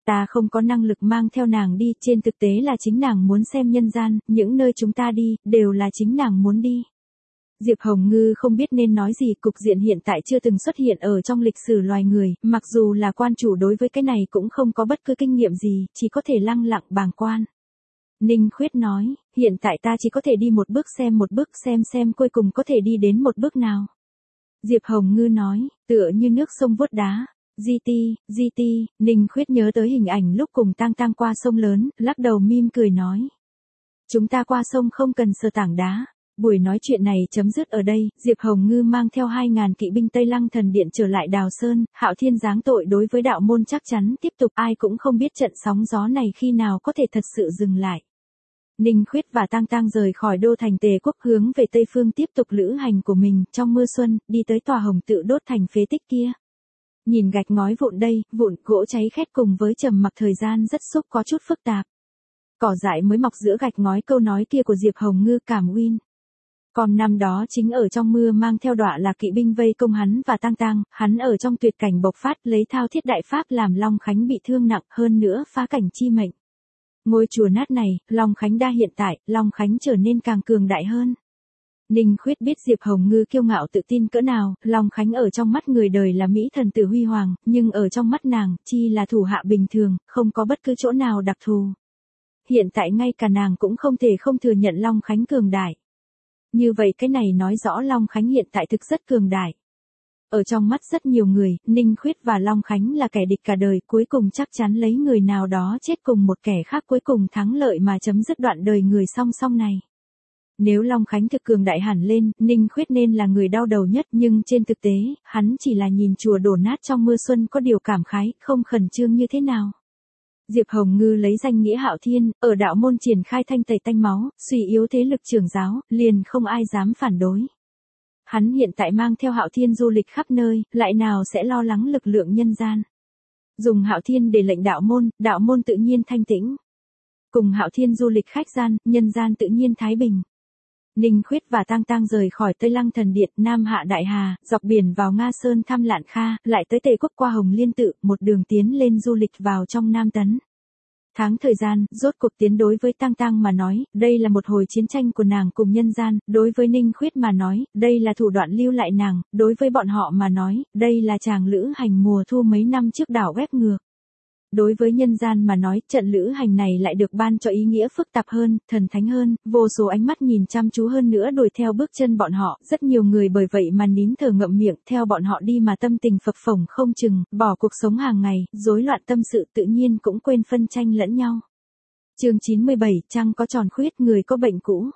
Ta không có năng lực mang theo nàng đi, trên thực tế là chính nàng muốn xem nhân gian, những nơi chúng ta đi, đều là chính nàng muốn đi. Diệp Hồng Ngư không biết nên nói gì, cục diện hiện tại chưa từng xuất hiện ở trong lịch sử loài người, mặc dù là quan chủ đối với cái này cũng không có bất cứ kinh nghiệm gì, chỉ có thể lặng lặng bàng quan. Ninh Khuyết nói, hiện tại ta chỉ có thể đi một bước xem cuối cùng có thể đi đến một bước nào. Diệp Hồng Ngư nói, tựa như nước sông vuốt đá. GT, Ninh Khuyết nhớ tới hình ảnh lúc cùng Tang Tang qua sông lớn, lắc đầu mỉm cười nói. Chúng ta qua sông không cần sờ tảng đá. Buổi nói chuyện này chấm dứt ở đây, Diệp Hồng Ngư mang theo 2.000 kỵ binh Tây Lăng Thần Điện trở lại Đào Sơn, Hạo Thiên giáng tội đối với đạo môn chắc chắn tiếp tục, ai cũng không biết trận sóng gió này khi nào có thể thật sự dừng lại. Ninh Khuyết và Tang Tang rời khỏi đô thành Tề Quốc hướng về Tây Phương tiếp tục lữ hành của mình, trong mưa xuân, đi tới tòa hồng tự đốt thành phế tích kia. Nhìn gạch ngói vụn đây, vụn gỗ cháy khét cùng với trầm mặc thời gian rất xúc có chút phức tạp. Cỏ dại mới mọc giữa gạch ngói, câu nói kia của Diệp Hồng Ngư cảm win. Còn năm đó chính ở trong mưa mang theo đọa là kỵ binh vây công hắn và Tang Tang, hắn ở trong tuyệt cảnh bộc phát lấy thao thiết đại pháp làm Long Khánh bị thương nặng, hơn nữa phá cảnh chi mệnh. Ngôi chùa nát này, Long Khánh đa hiện tại, Long Khánh trở nên càng cường đại hơn. Ninh Khuyết biết Diệp Hồng Ngư kiêu ngạo tự tin cỡ nào, Long Khánh ở trong mắt người đời là mỹ thần tử huy hoàng, nhưng ở trong mắt nàng, chi là thủ hạ bình thường, không có bất cứ chỗ nào đặc thù. Hiện tại ngay cả nàng cũng không thể không thừa nhận Long Khánh cường đại. Như vậy cái này nói rõ Long Khánh hiện tại thực rất cường đại. Ở trong mắt rất nhiều người, Ninh Khuyết và Long Khánh là kẻ địch cả đời, cuối cùng chắc chắn lấy người nào đó chết cùng một kẻ khác cuối cùng thắng lợi mà chấm dứt đoạn đời người song song này. Nếu Long Khánh thực cường đại hẳn lên, Ninh Khuyết nên là người đau đầu nhất, nhưng trên thực tế, hắn chỉ là nhìn chùa đổ nát trong mưa xuân có điều cảm khái, không khẩn trương như thế nào. Diệp Hồng Ngư lấy danh nghĩa Hạo Thiên, ở đạo môn triển khai thanh tẩy tanh máu, suy yếu thế lực trưởng giáo, liền không ai dám phản đối. Hắn hiện tại mang theo Hạo Thiên du lịch khắp nơi, lại nào sẽ lo lắng lực lượng nhân gian. Dùng Hạo Thiên để lệnh đạo môn tự nhiên thanh tĩnh. Cùng Hạo Thiên du lịch khách gian, nhân gian tự nhiên thái bình. Ninh Khuyết và Tang Tang rời khỏi Tây Lăng Thần Điện, Nam hạ Đại Hà, dọc biển vào Nga Sơn thăm Lạn Kha, lại tới Tề Quốc qua Hồng Liên Tự, một đường tiến lên du lịch vào trong Nam Tấn. Tháng thời gian, rốt cuộc tiến đối với Tang Tang mà nói, đây là một hồi chiến tranh của nàng cùng nhân gian, đối với Ninh Khuyết mà nói, đây là thủ đoạn lưu lại nàng, đối với bọn họ mà nói, đây là chàng lữ hành mùa thu mấy năm trước đảo ghép ngược. Đối với nhân gian mà nói, trận lữ hành này lại được ban cho ý nghĩa phức tạp hơn, thần thánh hơn, vô số ánh mắt nhìn chăm chú hơn nữa đuổi theo bước chân bọn họ, rất nhiều người bởi vậy mà nín thở ngậm miệng, theo bọn họ đi mà tâm tình phập phồng không chừng, bỏ cuộc sống hàng ngày, rối loạn tâm sự tự nhiên cũng quên phân tranh lẫn nhau. Chương 97, trăng có tròn khuyết, người có bệnh cũ.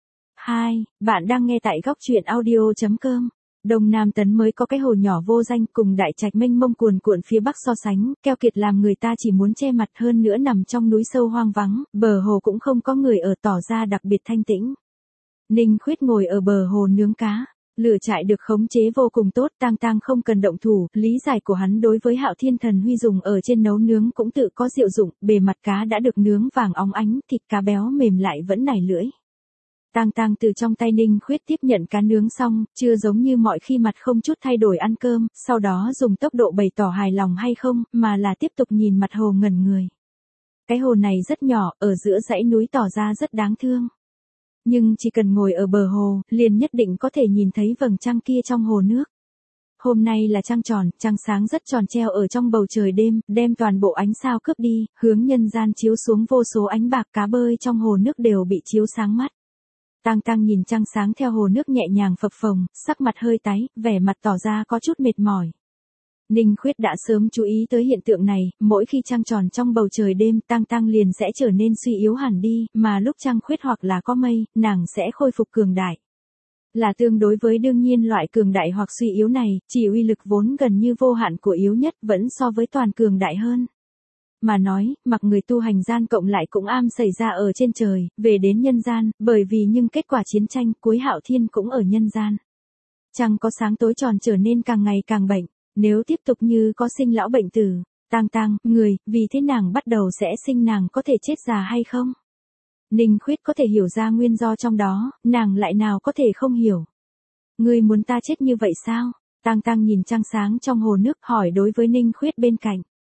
2. Bạn đang nghe tại góc truyện audio.com. Đông Nam Tấn mới có cái hồ nhỏ vô danh cùng đại trạch mênh mông cuồn cuộn phía bắc so sánh, keo kiệt làm người ta chỉ muốn che mặt, hơn nữa nằm trong núi sâu hoang vắng, bờ hồ cũng không có người ở, tỏ ra đặc biệt thanh tĩnh. Ninh Khuyết ngồi ở bờ hồ nướng cá, lửa trại được khống chế vô cùng tốt, Tang Tang không cần động thủ, lý giải của hắn đối với Hạo Thiên Thần Huy dùng ở trên nấu nướng cũng tự có diệu dụng, bề mặt cá đã được nướng vàng óng ánh, thịt cá béo mềm lại vẫn nảy lưỡi. Tang Tang từ trong tay Ninh Khuyết tiếp nhận cá nướng xong, chưa giống như mọi khi mặt không chút thay đổi ăn cơm, sau đó dùng tốc độ bày tỏ hài lòng hay không, mà là tiếp tục nhìn mặt hồ ngẩn người. Cái hồ này rất nhỏ, ở giữa dãy núi tỏ ra rất đáng thương. Nhưng chỉ cần ngồi ở bờ hồ, liền nhất định có thể nhìn thấy vầng trăng kia trong hồ nước. Hôm nay là trăng tròn, trăng sáng rất tròn treo ở trong bầu trời đêm, đem toàn bộ ánh sao cướp đi, hướng nhân gian chiếu xuống vô số ánh bạc, cá bơi trong hồ nước đều bị chiếu sáng mắt. Tang Tang nhìn trăng sáng theo hồ nước nhẹ nhàng phập phồng, sắc mặt hơi tái, vẻ mặt tỏ ra có chút mệt mỏi. Ninh Khuyết đã sớm chú ý tới hiện tượng này, mỗi khi trăng tròn trong bầu trời đêm, Tang Tang liền sẽ trở nên suy yếu hẳn đi, mà lúc trăng khuyết hoặc là có mây, nàng sẽ khôi phục cường đại. Là tương đối với đương nhiên loại cường đại hoặc suy yếu này, chỉ uy lực vốn gần như vô hạn của yếu nhất vẫn so với toàn cường đại hơn. Mà nói, mặc người tu hành gian cộng lại cũng am xảy ra ở trên trời, về đến nhân gian, bởi vì nhưng kết quả chiến tranh, cuối Hạo Thiên cũng ở nhân gian. Trăng có sáng tối tròn trở nên càng ngày càng bệnh, nếu tiếp tục như có sinh lão bệnh tử, Tang Tang, người, vì thế nàng bắt đầu sẽ sinh, nàng có thể chết già hay không? Ninh Khuyết có thể hiểu ra nguyên do trong đó, nàng lại nào có thể không hiểu. Ngươi muốn ta chết như vậy sao? Tang Tang nhìn trăng sáng trong hồ nước hỏi đối với Ninh Khuyết bên cạnh.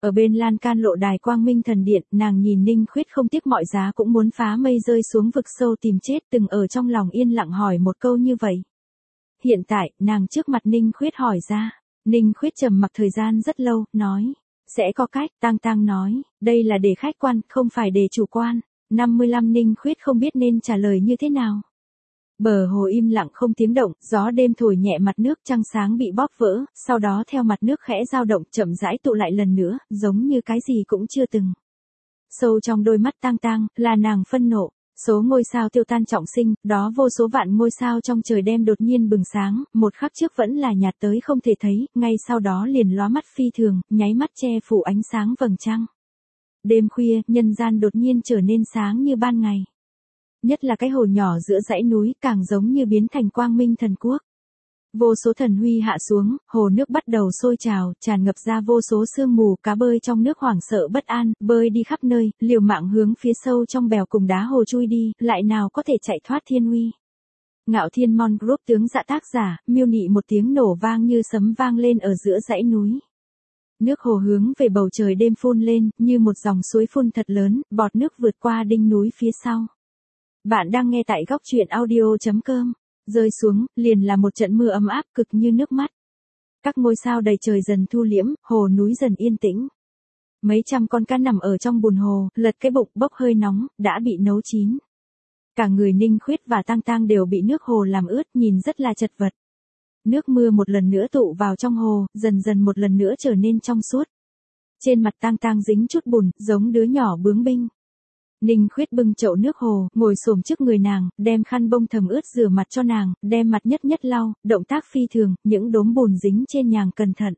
Ở bên lan can lộ đài Quang Minh Thần Điện, nàng nhìn Ninh Khuyết không tiếc mọi giá cũng muốn phá mây rơi xuống vực sâu tìm chết, từng ở trong lòng yên lặng hỏi một câu như vậy. Hiện tại, nàng trước mặt Ninh Khuyết hỏi ra. Ninh Khuyết trầm mặc thời gian rất lâu, nói. Sẽ có cách, Tang Tang nói, đây là để khách quan, không phải để chủ quan. 55 Ninh Khuyết không biết nên trả lời như thế nào. Bờ hồ im lặng không tiếng động, gió đêm thổi nhẹ mặt nước, trăng sáng bị bóp vỡ, sau đó theo mặt nước khẽ dao động chậm rãi tụ lại lần nữa, giống như cái gì cũng chưa từng. Sâu trong đôi mắt Tang Tang, là nàng phân nộ. Số ngôi sao tiêu tan trọng sinh, đó vô số vạn ngôi sao trong trời đêm đột nhiên bừng sáng, một khắc trước vẫn là nhạt tới không thể thấy, ngay sau đó liền lóa mắt phi thường, nháy mắt che phủ ánh sáng vầng trăng. Đêm khuya, nhân gian đột nhiên trở nên sáng như ban ngày. Nhất là cái hồ nhỏ giữa dãy núi càng giống như biến thành quang minh thần quốc. Vô số thần huy hạ xuống, hồ nước bắt đầu sôi trào, tràn ngập ra vô số sương mù, cá bơi trong nước hoảng sợ bất an, bơi đi khắp nơi, liều mạng hướng phía sâu trong bèo cùng đá hồ chui đi, lại nào có thể chạy thoát thiên uy. Ngạo Thiên Mon Group tướng dạ tác giả, miêu nị một tiếng nổ vang như sấm vang lên ở giữa dãy núi. Nước hồ hướng về bầu trời đêm phun lên, như một dòng suối phun thật lớn, bọt nước vượt qua đỉnh núi phía sau. Bạn đang nghe tại góc truyện audio.com. Rơi xuống, liền là một trận mưa ấm áp cực như nước mắt. Các ngôi sao đầy trời dần thu liễm, hồ núi dần yên tĩnh. Mấy trăm con cá nằm ở trong bùn hồ, lật cái bụng bốc hơi nóng, đã bị nấu chín. Cả người Ninh Khuyết và Tang Tang đều bị nước hồ làm ướt, nhìn rất là chật vật. Nước mưa một lần nữa tụ vào trong hồ, dần dần một lần nữa trở nên trong suốt. Trên mặt Tang Tang dính chút bùn, giống đứa nhỏ bướng binh. Ninh Khuyết bưng chậu nước hồ, ngồi xổm trước người nàng, đem khăn bông thấm ướt rửa mặt cho nàng, đem mặt nhất nhất lau, động tác phi thường, những đốm bùn dính trên nhàng cẩn thận.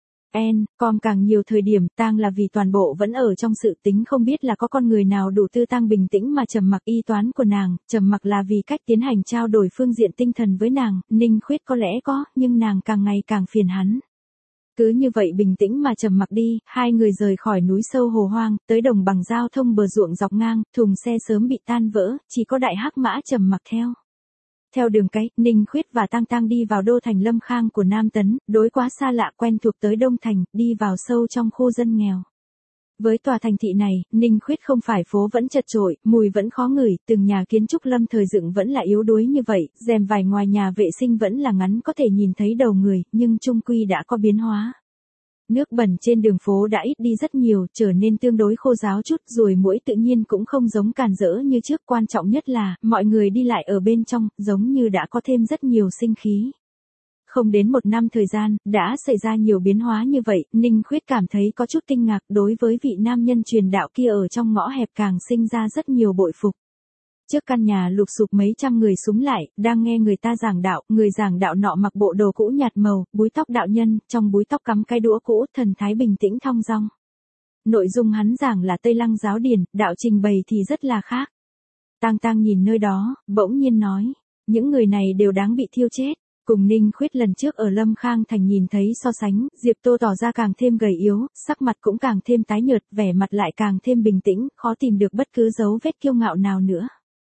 Com càng nhiều thời điểm, Tang là vì toàn bộ vẫn ở trong sự tính không biết là có con người nào đủ tư Tang bình tĩnh mà trầm mặc y toán của nàng, trầm mặc là vì cách tiến hành trao đổi phương diện tinh thần với nàng, Ninh Khuyết có lẽ có, nhưng nàng càng ngày càng phiền hắn. Cứ như vậy bình tĩnh mà trầm mặc đi, hai người rời khỏi núi sâu hồ hoang, tới đồng bằng giao thông bờ ruộng dọc ngang, thùng xe sớm bị tan vỡ, chỉ có đại hắc mã trầm mặc theo. Theo đường cái, Ninh Khuyết và Tang Tang đi vào đô thành Lâm Khang của Nam Tấn, đối quá xa lạ quen thuộc tới Đông Thành, đi vào sâu trong khu dân nghèo. Với tòa thành thị này, Ninh Khuyết không phải phố vẫn chật chội, mùi vẫn khó ngửi, từng nhà kiến trúc lâm thời dựng vẫn là yếu đuối như vậy, rèm vải ngoài nhà vệ sinh vẫn là ngắn có thể nhìn thấy đầu người, nhưng chung quy đã có biến hóa. Nước bẩn trên đường phố đã ít đi rất nhiều, trở nên tương đối khô ráo chút, ruồi muỗi tự nhiên cũng không giống càn rỡ như trước, quan trọng nhất là, mọi người đi lại ở bên trong, giống như đã có thêm rất nhiều sinh khí. Không đến một năm thời gian, đã xảy ra nhiều biến hóa như vậy, Ninh Khuyết cảm thấy có chút kinh ngạc đối với vị nam nhân truyền đạo kia ở trong ngõ hẹp càng sinh ra rất nhiều bội phục. Trước căn nhà lụp xụp mấy trăm người súng lại, đang nghe người ta giảng đạo, người giảng đạo nọ mặc bộ đồ cũ nhạt màu, búi tóc đạo nhân, trong búi tóc cắm cái đũa cũ, thần thái bình tĩnh thong dong. Nội dung hắn giảng là Tây Lăng giáo điển, đạo trình bày thì rất là khác. Tang Tang nhìn nơi đó, bỗng nhiên nói, những người này đều đáng bị thiêu chết. Cùng Ninh Khuyết lần trước ở Lâm Khang Thành nhìn thấy so sánh, Diệp Tô tỏ ra càng thêm gầy yếu, sắc mặt cũng càng thêm tái nhợt, vẻ mặt lại càng thêm bình tĩnh, khó tìm được bất cứ dấu vết kiêu ngạo nào nữa.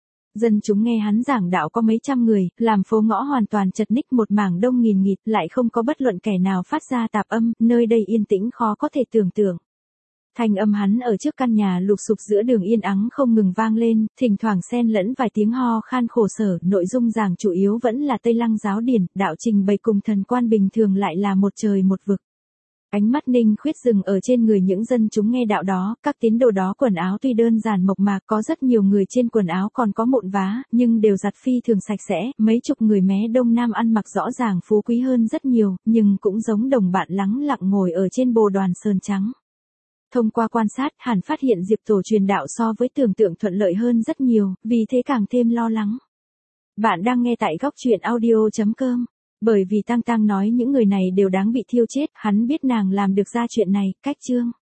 Dân chúng nghe hắn giảng đạo có mấy trăm người, làm phố ngõ hoàn toàn chật ních một mảng đông nghìn nghịt, lại không có bất luận kẻ nào phát ra tạp âm, nơi đây yên tĩnh khó có thể tưởng tượng. Thanh âm hắn ở trước căn nhà lụp xụp giữa đường yên ắng không ngừng vang lên, thỉnh thoảng xen lẫn vài tiếng ho khan khổ sở, nội dung giảng chủ yếu vẫn là Tây Lăng giáo điển, đạo trình bày cùng thần quan bình thường lại là một trời một vực. Ánh mắt Ninh Khuyết dừng ở trên người những dân chúng nghe đạo đó, các tín đồ đó quần áo tuy đơn giản mộc mạc, có rất nhiều người trên quần áo còn có mụn vá, nhưng đều giặt phi thường sạch sẽ, mấy chục người mé Đông Nam ăn mặc rõ ràng phú quý hơn rất nhiều, nhưng cũng giống đồng bạn lắng lặng ngồi ở trên bồ đoàn sơn trắng. Thông qua quan sát, hẳn phát hiện Diệp Tổ truyền đạo so với tưởng tượng thuận lợi hơn rất nhiều, vì thế càng thêm lo lắng. Bạn đang nghe tại góc truyện audio.com. Bởi vì Tang Tang nói những người này đều đáng bị thiêu chết, hắn biết nàng làm được ra chuyện này, cách chương.